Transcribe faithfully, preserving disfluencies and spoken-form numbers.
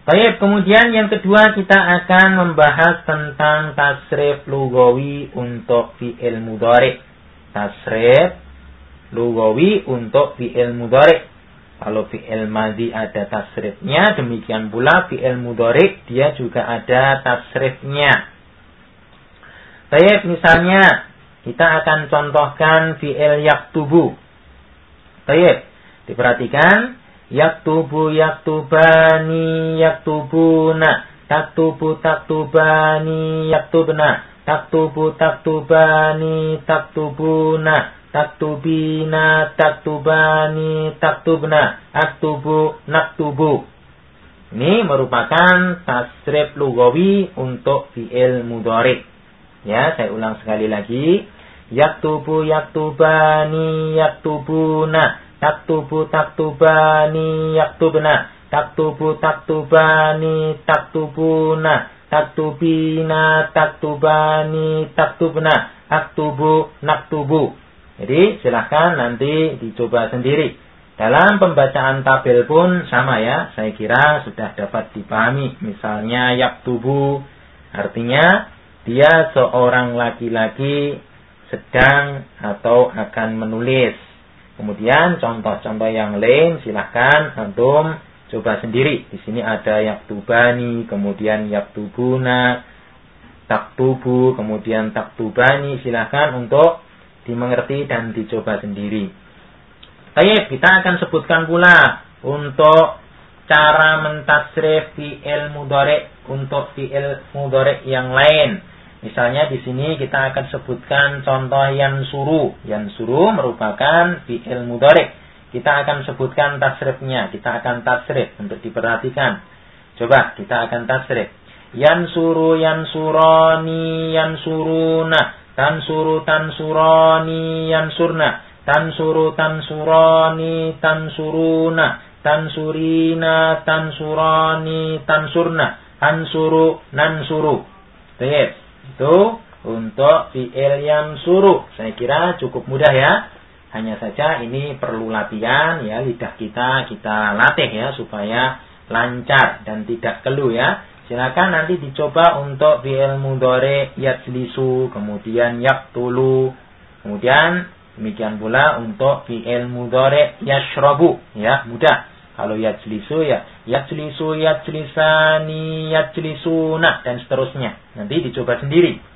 Baik, kemudian yang kedua kita akan membahas tentang tasrif lugawi untuk fi'il mudhari. Tasrif lugawi untuk fi'il mudhari. Kalau fi'il madhi ada tasrifnya, demikian pula fi'il mudhari dia juga ada tasrifnya. Baik, misalnya kita akan contohkan fi'il yaktubu. Baik, diperhatikan. Yaktubu yaktubani yaktubuna, taktubu taktubani yaktubna, taktubu taktubani taktubuna, taktubina taktubani taktubna, aktubu naktubu. Ini merupakan tasrif lugawi untuk fi'il mudhari. Ya, saya ulang sekali lagi. Yaktubu yaktubani yaktubuna, taktubu taktubani yaktubna, taktubu taktubani taktubuna, taktubina taktubani taktubna, aktubu naktubu. Jadi silahkan nanti dicoba sendiri. Dalam pembacaan tabel pun sama ya, saya kira sudah dapat dipahami. Misalnya yaktubu artinya dia seorang laki-laki sedang atau akan menulis. Kemudian contoh-contoh yang lain silahkan antum coba sendiri. Di sini ada yaktubani, kemudian yaktubuna, taktubu, kemudian taktubani. Silahkan untuk dimengerti dan dicoba sendiri. Baik, kita akan sebutkan pula untuk cara mentasrif fi'il mudhari untuk fi'il mudhari yang lain. Misalnya di sini kita akan sebutkan contoh yansuru. Yansuru merupakan fi'il mudhari. Kita akan sebutkan tasrifnya. Kita akan tasrif untuk diperhatikan. Coba kita akan tasrif. Yansuru yansurani yansuruna, tansuru tansurani yansurna, tansuru tansurani tansuruna, tansurina tansurani tansurna, ansuru nansuru. Baik. Itu untuk fi'il yansuru. Saya kira cukup mudah ya. Hanya saja ini perlu latihan ya, lidah kita kita latih ya supaya lancar dan tidak keluh ya. Silakan nanti dicoba untuk fi'il mudhari yajlisu, kemudian yaktulu. Kemudian demikian pula untuk fi'il mudhari yashrabu ya, mudah. Kalau yajlisu ya yajlisu, yajlisani, yajlisuna dan seterusnya. Nanti dicoba sendiri.